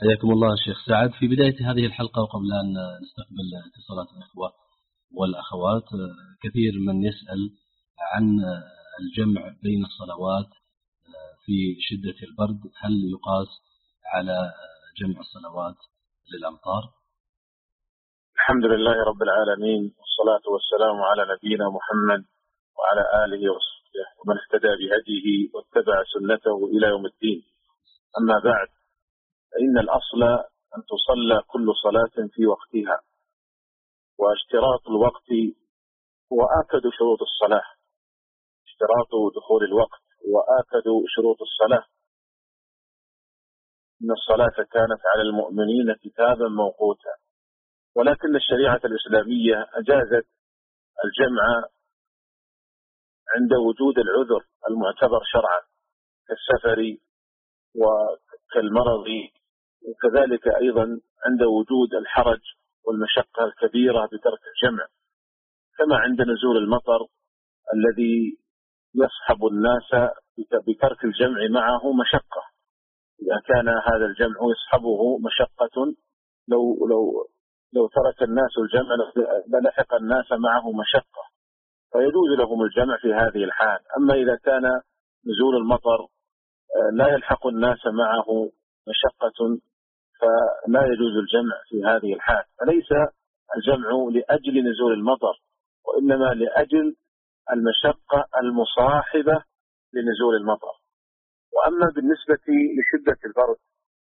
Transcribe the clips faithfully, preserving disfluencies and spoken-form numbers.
حياكم الله شيخ سعد. في بداية هذه الحلقة وقبل أن نستقبل اتصالات الإخوة والأخوات، كثير من يسأل عن الجمع بين الصلوات في شدة البرد، هل يقاس على جمع الصلوات للأمطار؟ الحمد لله رب العالمين، والصلاة والسلام على نبينا محمد وعلى آله وصحبه ومن اهتدى بهديه واتبع سنته إلى يوم الدين. أما بعد، فإن الأصل أن تصلى كل صلاة في وقتها، واشتراط الوقت هو آكد شروط الصلاة. اشتراط دخول الوقت وآكد شروط الصلاة. إن الصلاة كانت على المؤمنين كتابا موقوتا، ولكن الشريعة الإسلامية أجازت الجمع عند وجود العذر المعتبر شرعا كالسفر وكالمرض، وكذلك أيضا عند وجود الحرج والمشقة الكبيرة بترك الجمع، كما عند نزول المطر الذي يصحب الناس بترك الجمع معه مشقة. إذا كان هذا الجمع يصحبه مشقة، لو لو لو ترك الناس الجمع للحق الناس معه مشقة، فيجوز لهم الجمع في هذه الحال. أما إذا كان نزول المطر لا يلحق الناس معه مشقة فلا يجوز الجمع في هذه الحال. فليس الجمع لأجل نزول المطر، وإنما لأجل المشقة المصاحبة لنزول المطر. وأما بالنسبة لشدة البرد،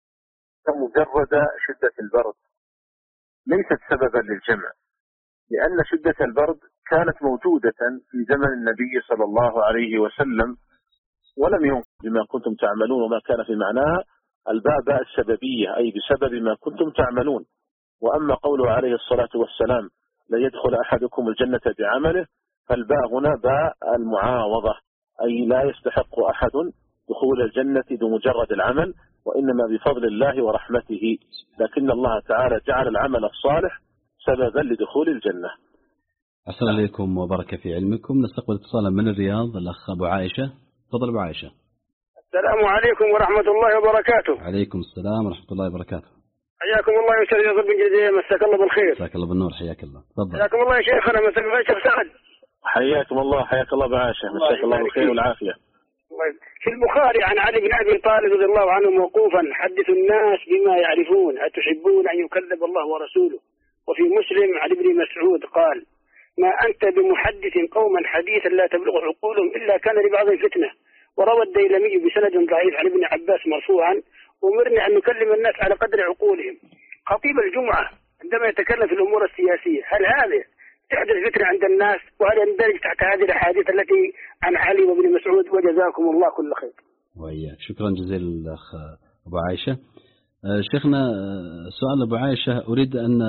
فمجرد شدة البرد ليست سببا للجمع، لأن شدة البرد كانت موجودة في زمن النبي صلى الله عليه وسلم ولم ينقل بما كنتم تعملون، وما كان في معناها الباء باء السببية، أي بسبب ما كنتم تعملون. وأما قوله عليه الصلاة والسلام لا يدخل أحدكم الجنة بعمله، فالباء هنا باء المعاوضة، أي لا يستحق أحد دخول الجنة بمجرد العمل، وإنما بفضل الله ورحمته، لكن الله تعالى جعل العمل الصالح سببا لدخول الجنة. أحسن عليكم وبركة في علمكم. نستقبل اتصالا من الرياض، الأخ أبو عائشة. تفضل أبو عائشة. السلام عليكم ورحمة الله وبركاته. عليكم السلام ورحمة الله وبركاته. حياكم الله يا أستاذ يوسف بن جزية، مساك الله بالخير. مساك الله بالنور، حياك الله. تفضل. حياكم الله يا شيخنا، مساك الله يا شيخ سعد. حياكم الله، حياك الله بعاشة، مساك الله بالخير والعافية. في البخاري عن علي بن أبي طالب رضي الله عنه موقوفا: حدثوا الناس بما يعرفون، أتحبون أن يكذب الله ورسوله؟ وفي مسلم عن ابن مسعود قال: ما أنت بمحدث قوما حديثا لا تبلغ عقولهم إلا كان لبعضهم فتنة. وروى الديلمي بسند ضعيف عن ابن عباس مرفوعا: أمرنا أن نكلم الناس على قدر عقولهم. خطيب الجمعة عندما يتكلم في الأمور السياسية، هل هذا تحدث فتنة عند الناس؟ وهل يندرج تحت هذه الأحاديث التي عن علي وابن مسعود؟ وجزاكم الله كل خير. وإياك، شكرا جزيلا الأخ أبو عائشة. شيخنا، سؤال أبو عائشة أريد أن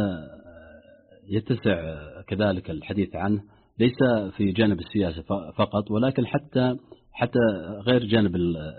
يتسع كذلك الحديث عنه، ليس في جانب السياسة فقط، ولكن حتى حتى غير جانب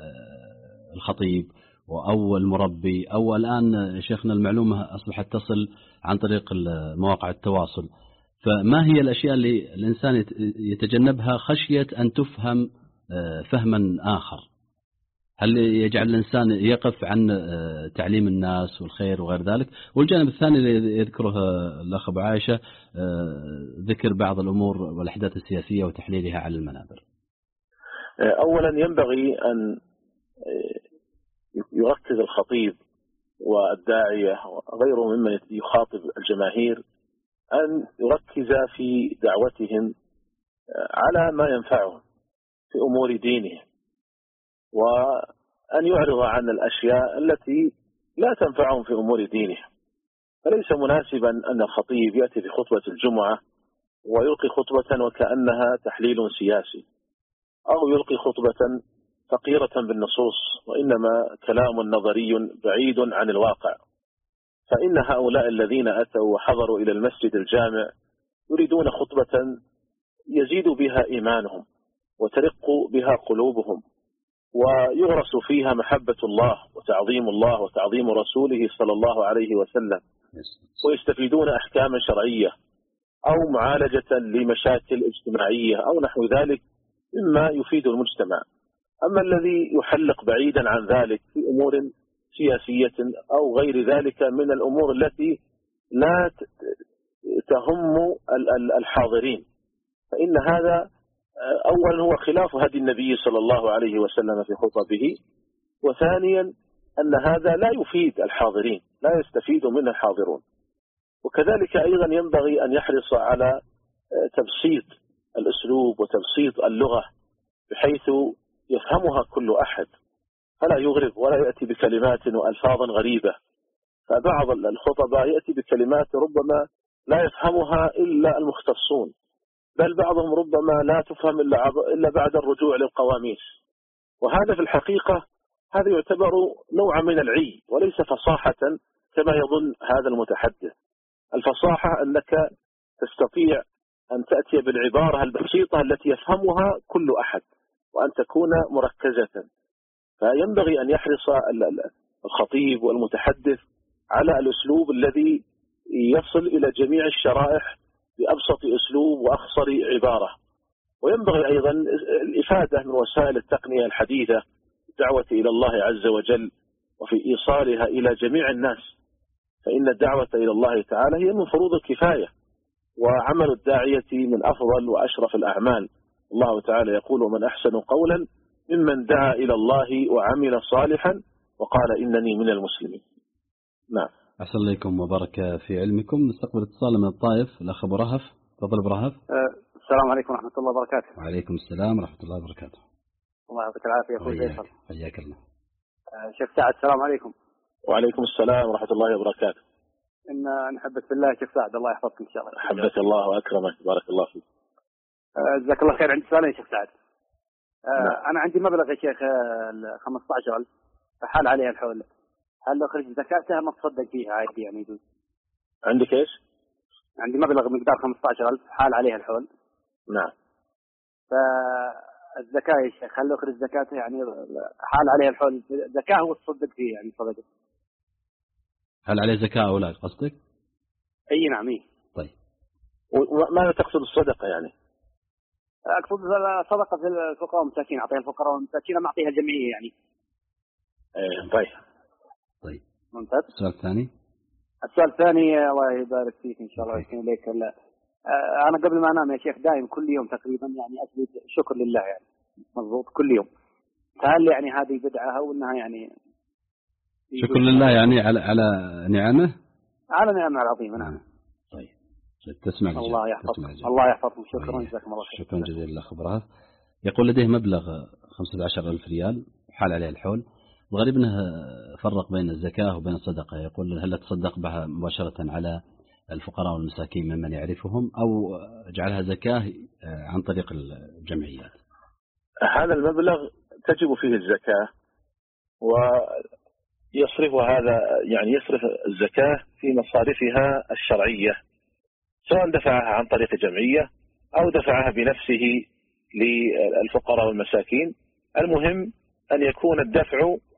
الخطيب أو المربي، أو الآن شيخنا المعلومة أصبحت تصل عن طريق مواقع التواصل. فما هي الأشياء اللي الإنسان يتجنبها خشية أن تفهم فهما آخر؟ هل يجعل الإنسان يقف عن تعليم الناس والخير وغير ذلك؟ والجانب الثاني اللي يذكره الأخ أبو عائشة، ذكر بعض الأمور والأحداث السياسية وتحليلها على المنابر. أولا ينبغي أن يركز الخطيب والداعية وغيره ممن يخاطب الجماهير أن يركز في دعوتهم على ما ينفعهم في أمور دينهم، وأن يعرض عن الأشياء التي لا تنفعهم في أمور دينهم. فليس مناسبا أن الخطيب يأتي في خطبة الجمعة ويلقي خطبة وكأنها تحليل سياسي، أو يلقي خطبة فقيرة بالنصوص، وإنما كلام نظري بعيد عن الواقع. فإن هؤلاء الذين أتوا وحضروا إلى المسجد الجامع يريدون خطبة يزيد بها إيمانهم وترق بها قلوبهم، ويغرس فيها محبة الله وتعظيم الله وتعظيم رسوله صلى الله عليه وسلم، ويستفيدون أحكاما شرعية أو معالجة لمشاكل اجتماعية أو نحو ذلك مما يفيد المجتمع. أما الذي يحلق بعيدا عن ذلك في أمور سياسية أو غير ذلك من الأمور التي لا تهم الحاضرين، فإن هذا أولا هو خلاف هدي النبي صلى الله عليه وسلم في خطبه، وثانيا أن هذا لا يفيد الحاضرين، لا يستفيد منه الحاضرون. وكذلك أيضا ينبغي أن يحرص على تبسيط الأسلوب وتبسيط اللغة بحيث يفهمها كل أحد، فلا يغرب ولا يأتي بكلمات وألفاظ غريبة. فبعض الخطباء يأتي بكلمات ربما لا يفهمها إلا المختصون، بل بعضهم ربما لا تفهم إلا بعد الرجوع للقواميس، وهذا في الحقيقة هذا يعتبر نوع من العي وليس فصاحة كما يظن هذا المتحدث. الفصاحة أنك تستطيع أن تأتي بالعبارة البسيطة التي يفهمها كل أحد وأن تكون مركزة. فينبغي أن يحرص الخطيب والمتحدث على الأسلوب الذي يصل إلى جميع الشرائح بأبسط أسلوب وأخصر عبارة. وينبغي أيضا الإفادة من وسائل التقنية الحديثة، الدعوة إلى الله عز وجل وفي إيصالها إلى جميع الناس، فإن الدعوة إلى الله تعالى هي من فروض الكفاية، وعمل الداعية من أفضل وأشرف الأعمال. الله تعالى يقول: ومن أحسن قولا ممن دعا إلى الله وعمل صالحا وقال إنني من المسلمين. نعم. أحسن إليكم وبارك في علمكم. نستقبل اتصال من الطائف، الأخ أبو رهف. تفضل أبو رهف. السلام عليكم ورحمة الله وبركاته. وعليكم السلام ورحمة الله وبركاته. الله يعطيك العافية يا أخوي فيصل. حياك الله. شيخ سعد السلام عليكم. وعليكم السلام ورحمة الله وبركاته. إن نحبك بالله يا شيخ سعد، الله يحفظك إن شاء الله. حبك الله وأكرمك، بارك الله فيك. جزاك الله خير. عندي سؤالين يا شيخ سعد. أنا عندي مبلغ يا شيخ خمسة عشر ألف فحال عليها الحول، هل لو أخرج زكاتها ما تصدق فيها عادي يعني يجوز؟ عندك إيش؟ عندي مبلغ مقدار خمسة عشر ألف حال عليها الحول. نعم. فالزكاة يا شيخ هل لو أخرج زكاتها يعني حال عليها الحول زكاة وتصدق فيه يعني صدقة؟ هل عليه زكاة أو لا قصدك؟ أي نعم. إيه. طيب. وماذا تقصد الصدقة يعني؟ أقصد صدقة في الفقراء والمساكين، أعطيها الفقراء والمساكين ما أعطيها الجمعية يعني. إيه طيب. طيب. ممتاز. السؤال الثاني. السؤال الثاني الله يبارك فيك إن شاء الله ويحسن إليك. أنا قبل ما أنام يا شيخ دائم كل يوم تقريبا يعني أسجد شكر لله يعني مضبوط كل يوم. فهل يعني هذه بدعة أو إنها يعني شكر لله يعني على على نعمه؟ على نعمه العظيمة. نعم. طيب. تسمع الله يحفظك. الله يحفظكم. شكرا جزاكم الله خير. شكرا جزيلا أخ برهف. يقول لديه مبلغ خمسة عشر ألف ريال حال عليه الحول، الغريب أنه فرق بين الزكاة وبين الصدقة. يقول هل تصدق بها مباشرة على الفقراء والمساكين ممن يعرفهم أو جعلها زكاة عن طريق الجمعيات؟ هذا المبلغ تجب فيه الزكاة، ويصرف هذا يعني يصرف الزكاة في مصارفها الشرعية، سواء دفعها عن طريق جمعية أو دفعها بنفسه للفقراء والمساكين. المهم أن يكون الدفع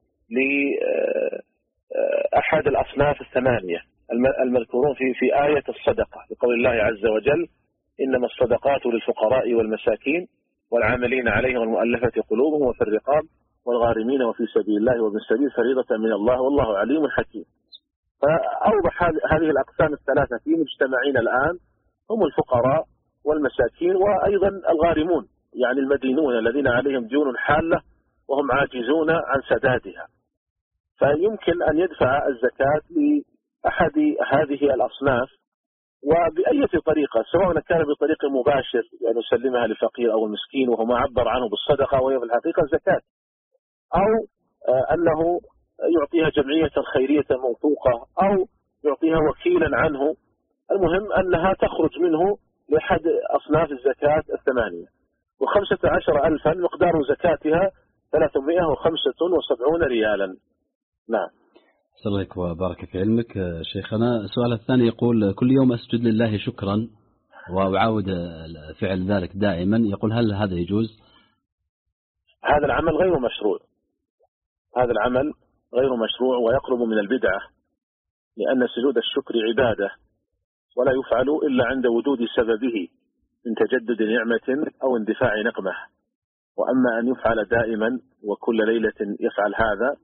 لأحد الأصناف الثمانية المذكورون في في آية الصدقة، بقول الله عز وجل: إنما الصدقات للفقراء والمساكين والعاملين عليهم والمؤلفة قلوبهم وفي الرقاب والغارمين وفي سبيل الله وابن السبيل فريضة من الله والله عليم حكيم. فأوضح هذه الأقسام الثلاثة في مجتمعنا الآن هم الفقراء والمساكين وأيضا الغارمون، يعني المدينون الذين عليهم ديون حالة وهم عاجزون عن سدادها. فيمكن أن يدفع الزكاة لأحد هذه الأصناف وبأي طريقة، سواء كان بطريق مباشر يعني يسلمها للفقير أو المسكين وهو ما عبر عنه بالصدقة وهي في الحقيقة الزكاة، أو أنه يعطيها جمعية خيرية موثوقة أو يعطيها وكيلا عنه. المهم أنها تخرج منه لأحد أصناف الزكاة الثمانية. وخمسة عشر ألفا مقدار زكاتها ثلاثمائة وخمسة وسبعون ريالا. نعم. سلامك وبارك في علمك شيخنا. السؤال الثاني يقول كل يوم أسجد لله شكرا وأعاود فعل ذلك دائما، يقول هل هذا يجوز؟ هذا العمل غير مشروع، هذا العمل غير مشروع ويقرب من البدعة، لأن سجود الشكر عبادة ولا يفعل إلا عند وجود سببه من تجدد نعمة أو اندفاع نقمة. وأما أن يفعل دائما وكل ليلة يفعل هذا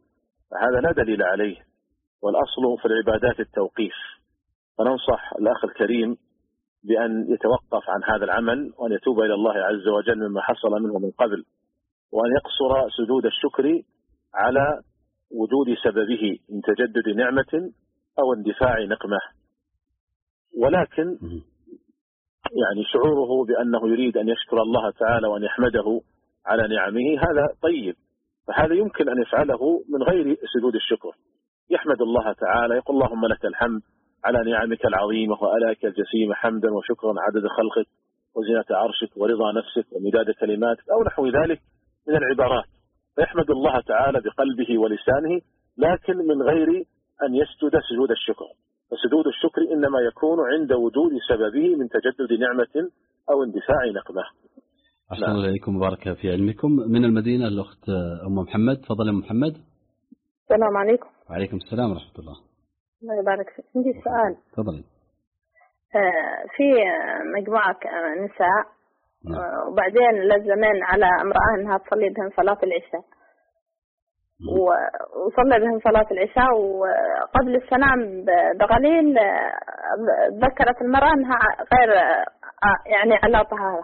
فهذا لا دليل عليه، والأصل في العبادات التوقيف. فننصح الأخ الكريم بأن يتوقف عن هذا العمل وأن يتوب إلى الله عز وجل مما حصل منه من قبل، وأن يقصر سجود الشكر على وجود سببه من تجدد نعمة أو اندفاع نقمة. ولكن يعني شعوره بأنه يريد أن يشكر الله تعالى وأن يحمده على نعمه هذا طيب، فهذا يمكن أن يفعله من غير سجود الشكر. يحمد الله تعالى، يقول اللهم لك الحمد على نعمك العظيمة وآلائك الجسيمة، حمدا وشكرا عدد خلقك وزنة عرشك ورضا نفسك ومداد كلماتك أو نحو ذلك من العبارات. فيحمد الله تعالى بقلبه ولسانه، لكن من غير أن يسجد سجود الشكر. فسجود الشكر إنما يكون عند وجود سببه من تجدد نعمة أو اندفاع نقمة. أحسن الله إليكم وبارك في علمكم. من المدينة الأخت أم محمد، تفضل أم محمد. السلام عليكم. وعليكم السلام ورحمة الله. الله يبارك فيك. عندي سؤال. تفضلي. آه في مجموعة نساء آه وبعدين لزمين على امرأة أنها تصلي بهم صلاة العشاء، وصلى بهم صلاة العشاء، وقبل السلام بقليل ذكرت المرأة أنها غير يعني على طهارة،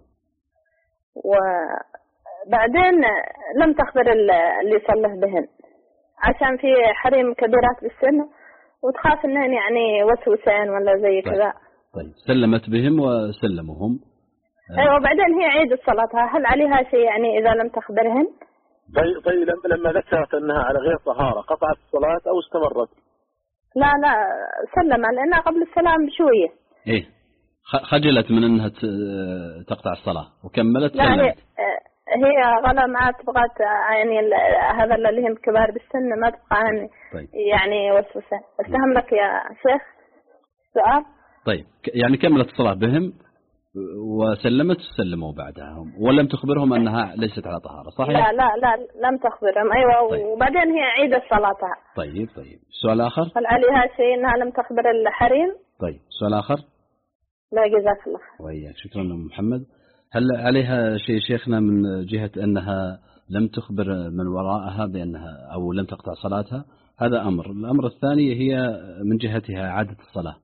وبعدين لم تخبر اللي صلى بهن عشان في حريم كبيرات بالسن وتخاف انهن يعني وسوسين ولا زي كذا. طيب سلمت بهم وسلمهم. ايوه وبعدين هي عيد صلاتها، هل عليها شيء يعني اذا لم تخبرهن؟ طيب طيب لما ذكرت انها على غير طهارة قطعت الصلاة او استمرت؟ لا لا سلم لانها قبل السلام بشوية. ايه خجلت من انها تقطع الصلاة وكملت. لا هي هي غلا ما تبغى يعني هذا اللي هم كبار بالسن ما تبغى يعني, طيب. يعني وسوسة. استهم لك يا شيخ سؤال. طيب يعني كملت الصلاة بهم وسلمت وسلموا بعدها ولم تخبرهم أنها ليست على طهارة، صحيح؟ لا لا لا لم تخبرهم. أيوة. طيب. وبعدين هي عيدت صلاتها. طيب طيب سؤال آخر. هل عليها شيء أنها لم تخبر الحريم؟ طيب سؤال آخر. لا جزاك الله. وإياك. شكرا أم محمد. هل عليها شيء شيخنا من جهة أنها لم تخبر من وراءها بأنها أو لم تقطع صلاتها؟ هذا أمر. الأمر الثاني هي من جهتها عادة الصلاة.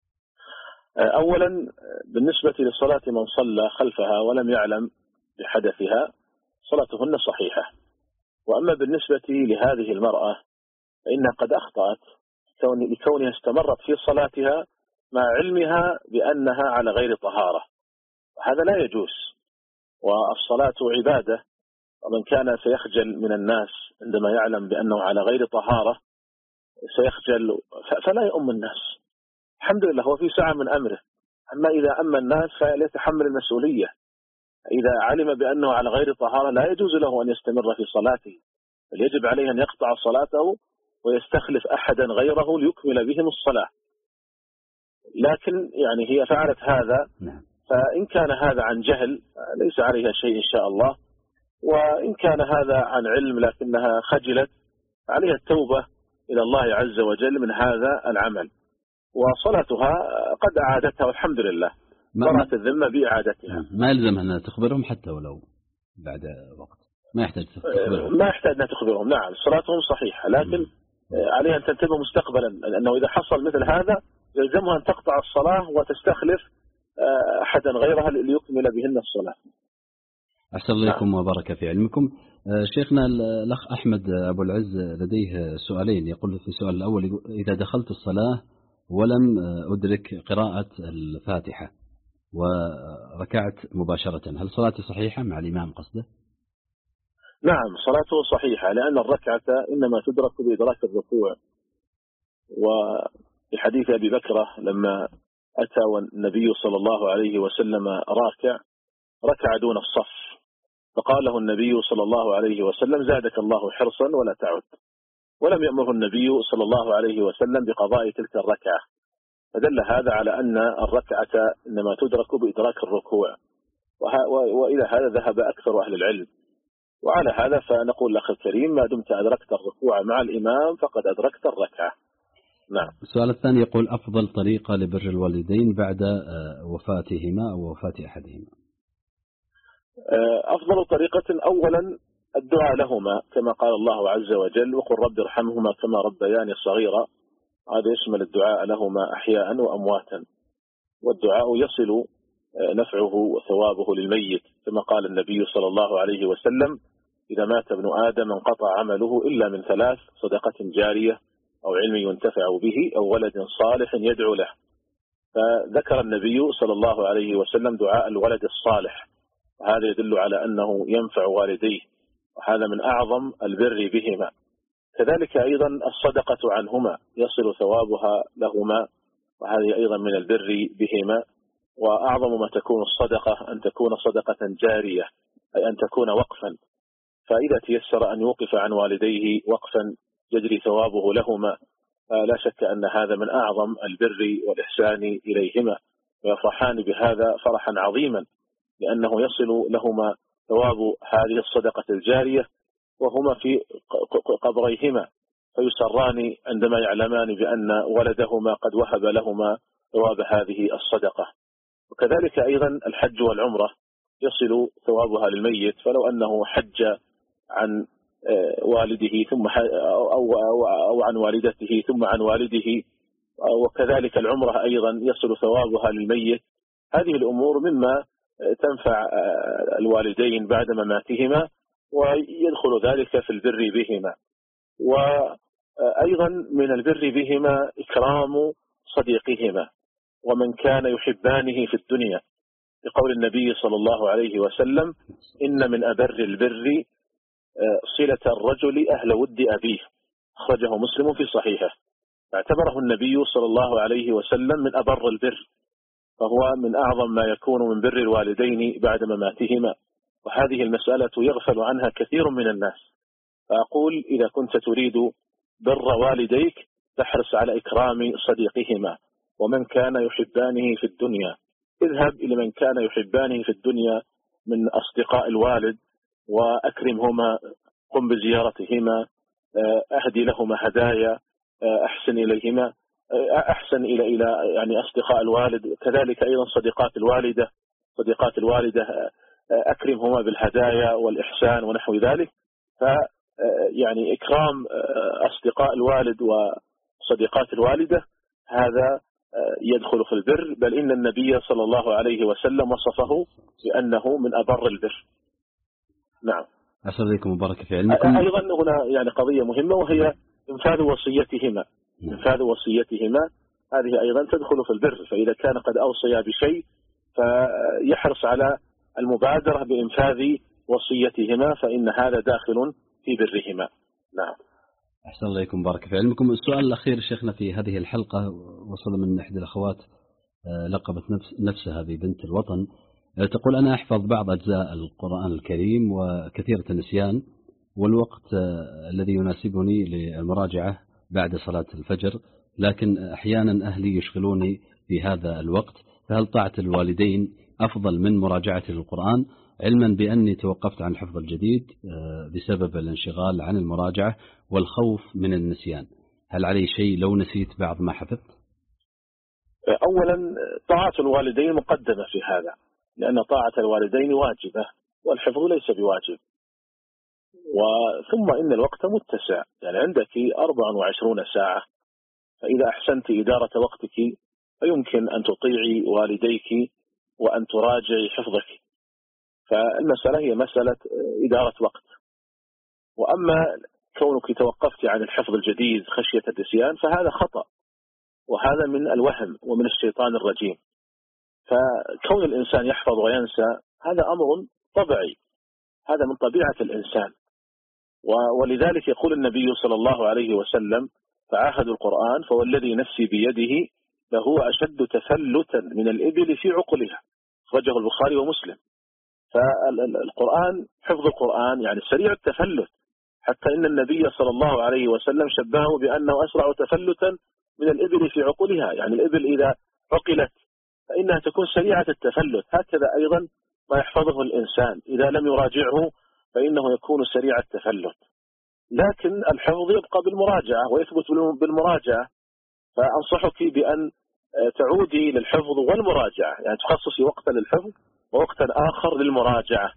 أولا بالنسبة لصلاة من صلى خلفها ولم يعلم بحدثها صلاتهن صحيحة. وأما بالنسبة لهذه المرأة فإنها قد أخطأت لكونها استمرت في صلاتها مع علمها بأنها على غير طهارة، وهذا لا يجوز. والصلاة عبادة، ومن كان سيخجل من الناس عندما يعلم بأنه على غير طهارة سيخجل فلا يؤم الناس. الحمد لله هو في ساعة من أمره. أما إذا أما الناس فليتحمل المسؤولية. إذا علم بأنه على غير طهارة لا يجوز له أن يستمر في صلاته، بل يجب عليه أن يقطع صلاته ويستخلف أحدا غيره ليكمل بهم الصلاة. لكن يعني هي فعلت هذا، فإن كان هذا عن جهل ليس عليها شيء إن شاء الله، وإن كان هذا عن علم لكنها خجلت عليها التوبة إلى الله عز وجل من هذا العمل، وصلاتها قد أعادتها والحمد لله. برأت الذمة بإعادتها. ما يلزم أن تخبرهم حتى ولو بعد وقت، ما يحتاج تخبرهم. ما يحتاج أن تخبرهم. نعم صلاتهم صحيحة، لكن عليها أن تنتبه مستقبلا لأنه إذا حصل مثل هذا يلزمها أن تقطع الصلاة وتستخلف أحدا غيرها ليكمل بهن الصلاة. أحسن الله إليكم وبارك في علمكم. شيخنا الأخ أحمد أبو العز لديه سؤالين. يقول في السؤال الأول: إذا دخلت الصلاة ولم أدرك قراءة الفاتحة وركعت مباشرة، هل صلاتي صحيحة مع الإمام قصده؟ نعم صلاته صحيحة، لأن الركعة إنما تدرك بإدراك الركوع. وفي حديث أبي بكرة لما أتى والنبي صلى الله عليه وسلم راكع ركع دون الصف، فقال له النبي صلى الله عليه وسلم: زادك الله حرصا ولا تعد. ولم يأمره النبي صلى الله عليه وسلم بقضاء تلك الركعة، فدل هذا على أن الركعة إنما تدرك بإدراك الركوع، وإلى هذا ذهب أكثر أهل العلم. وعلى هذا فنقول لأخي الكريم: ما دمت أدركت الركوع مع الإمام فقد أدركت الركعة. نعم. السؤال الثاني يقول: أفضل طريقة لبر الوالدين بعد وفاتهما أو وفاة أحدهما؟ أفضل طريقة أولا الدعاء لهما كما قال الله عز وجل وقل رب ارحمهما كما ربياني صغيرا، هذا يشمل الدعاء لهما أحياء وأمواتا. والدعاء يصل نفعه وثوابه للميت كما قال النبي صلى الله عليه وسلم إذا مات ابن آدم انقطع عمله إلا من ثلاث: صدقة جارية أو علم ينتفع به أو ولد صالح يدعو له. فذكر النبي صلى الله عليه وسلم دعاء الولد الصالح، وهذا يدل على أنه ينفع والديه، وهذا من أعظم البر بهما. كذلك أيضا الصدقة عنهما يصل ثوابها لهما، وهذه أيضا من البر بهما. وأعظم ما تكون الصدقة أن تكون صدقة جارية، أي أن تكون وقفا، فإذا تيسر أن يوقف عن والديه وقفا يجري ثوابه لهما، لا شك أن هذا من أعظم البر والإحسان إليهما، ويفرحان بهذا فرحا عظيما، لأنه يصل لهما ثواب هذه الصدقة الجارية وهما في قبريهما، فيسران عندما يعلمان بأن ولدهما قد وهب لهما ثواب هذه الصدقة. وكذلك أيضا الحج والعمرة يصل ثوابها للميت، فلو أنه حج عن والده ثم أو عن والدته ثم عن والده، وكذلك العمرة أيضا يصل ثوابها للميت. هذه الأمور مما تنفع الوالدين بعد مماتهما، ويدخل ذلك في البر بهما. وأيضا من البر بهما إكرام صديقهما، ومن كان يحبانه في الدنيا، بقول النبي صلى الله عليه وسلم إن من أبر البر صلة الرجل أهل ود أبيه، أخرجه مسلم في صحيحه. فاعتبره النبي صلى الله عليه وسلم من أبر البر، فهو من أعظم ما يكون من بر الوالدين بعد مماتهما، وهذه المسألة يغفل عنها كثير من الناس. فأقول إذا كنت تريد بر والديك تحرص على إكرام صديقهما، ومن كان يحبانه في الدنيا، اذهب إلى من كان يحبانه في الدنيا من أصدقاء الوالد وأكرمهما، قم بزيارتهما، أهدي لهما هدايا، أحسن إليهما، أحسن إلى إلى يعني أصدقاء الوالد. كذلك أيضا صديقات الوالدة صديقات الوالدة أكرمهما بالهدايا والإحسان ونحو ذلك. ف يعني إكرام أصدقاء الوالد وصديقات الوالدة هذا يدخل في البر، بل إن النبي صلى الله عليه وسلم وصفه بأنه من أبر البر. نعم. أسأل عليكم وبارك في علمكم. أيضا هنا يعني قضية مهمة، وهي إنفاذ وصيتهما. إنفاذ وصيتهما هذه أيضا تدخل في البر، فإذا كان قد أوصيا بشيء فيحرص على المبادرة بإنفاذ وصيتهما، فإن هذا داخل في برهما. نعم. أحسن الله إليكم بارك في علمكم. السؤال الأخير شيخنا في هذه الحلقة وصل من إحدى الأخوات لقبت نفس نفسها ببنت الوطن، تقول أنا أحفظ بعض أجزاء القرآن الكريم وكثيرة النسيان، والوقت الذي يناسبني للمراجعة بعد صلاة الفجر، لكن أحيانا أهلي يشغلوني في هذا الوقت، فهل طاعة الوالدين أفضل من مراجعة القرآن، علما بأني توقفت عن الحفظ الجديد بسبب الانشغال عن المراجعة والخوف من النسيان، هل علي شيء لو نسيت بعض ما حفظت؟ أولا طاعة الوالدين مقدمة في هذا، لأن طاعة الوالدين واجبة والحفظ ليس بواجب. وثم إن الوقت متسع، يعني عندك أربع وعشرون ساعة، فإذا أحسنت إدارة وقتك فيمكن أن تطيعي والديك وأن تراجعي حفظك. فالمسألة هي مسألة إدارة وقت. وأما كونك توقفت عن الحفظ الجديد خشية النسيان فهذا خطأ، وهذا من الوهم ومن الشيطان الرجيم. فكون الإنسان يحفظ وينسى هذا أمر طبيعي، هذا من طبيعة الإنسان. ولذلك يقول النبي صلى الله عليه وسلم فعاهدوا القرآن فوالذي نفسي بيده لهو أشد تفلتا من الإبل في عقلها، أخرجه البخاري ومسلم. فالقرآن حفظ القرآن يعني سريع التفلت، حتى إن النبي صلى الله عليه وسلم شبهه بأنه أسرع تفلتا من الإبل في عقلها، يعني الإبل إذا عقلت فإنها تكون سريعة التفلت. هكذا أيضا ما يحفظه الإنسان إذا لم يراجعه فإنه يكون سريع التفلت. لكن الحفظ يبقى بالمراجعة ويثبت بالمراجعة، فأنصحك بأن تعودي للحفظ والمراجعة، يعني تخصصي وقتا للحفظ ووقتا آخر للمراجعة.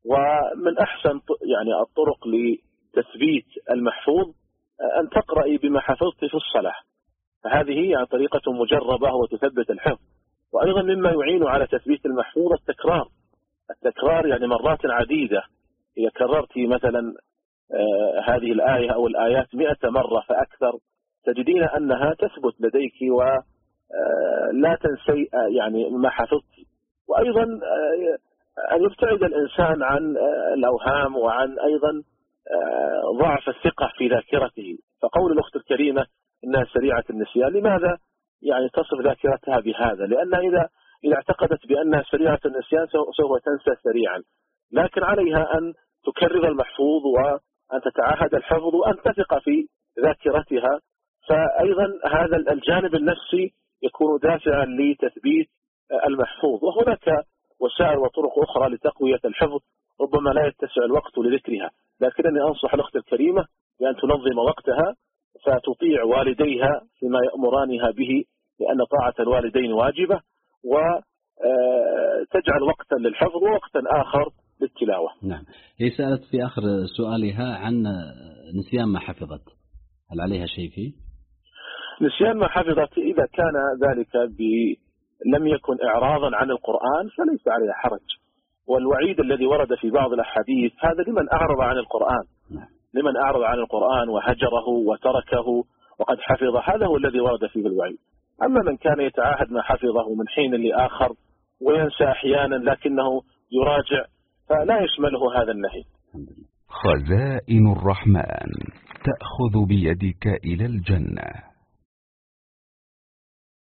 ومن أحسن يعني الطرق لتثبيت المحفوظ أن تقرأي بما حفظت في الصلاة، فهذه يعني طريقة مجربة وتثبت الحفظ. وأيضا مما يعين على تثبيت المحفوظ التكرار، التكرار يعني مرات عديدة. إذا كررت مثلا آه هذه الآية أو الآيات مئة مرة فأكثر تجدين أنها تثبت لديك ولا تنسي آه يعني ما حفظت. وأيضا آه أن يبتعد الإنسان عن آه الأوهام وعن أيضا آه ضعف الثقة في ذاكرته. فقول الأخت الكريمة إنها سريعة النسيان، لماذا يعني تصف ذاكرتها بهذا؟ لأن إذا إذا اعتقدت بأنها سريعة النسيان سوف تنسى سريعا، لكن عليها أن تكرر المحفوظ وأن تتعهد الحفظ وأن تثق في ذاكرتها. فأيضا هذا الجانب النفسي يكون دافعا لتثبيت المحفوظ. وهناك وسائل وطرق أخرى لتقوية الحفظ ربما لا يتسع الوقت لذكرها، لكنني أنصح الأخت الكريمة بأن تنظم وقتها فتطيع والديها فيما يأمرانها به، لأن طاعة الوالدين واجبة، وتجعل وقتا للحفظ ووقتا آخر للتلاوة. نعم. هي سألت في آخر سؤالها عن نسيان ما حفظت، هل عليها شيء فيه؟ نسيان ما حفظت إذا كان ذلك ب... لم يكن إعراضا عن القرآن فليس عليها حرج. والوعيد الذي ورد في بعض الأحاديث هذا لمن أعرض عن القرآن. نعم. لمن أعرض عن القرآن وهجره وتركه وقد حفظ، هذا هو الذي ورد فيه الوعيد. أما من كان يتعاهد ما حفظه من حين لآخر وينسى أحيانا لكنه يراجع فلا يشمله هذا النهي. خزائن الرحمن تأخذ بيدك إلى الجنة.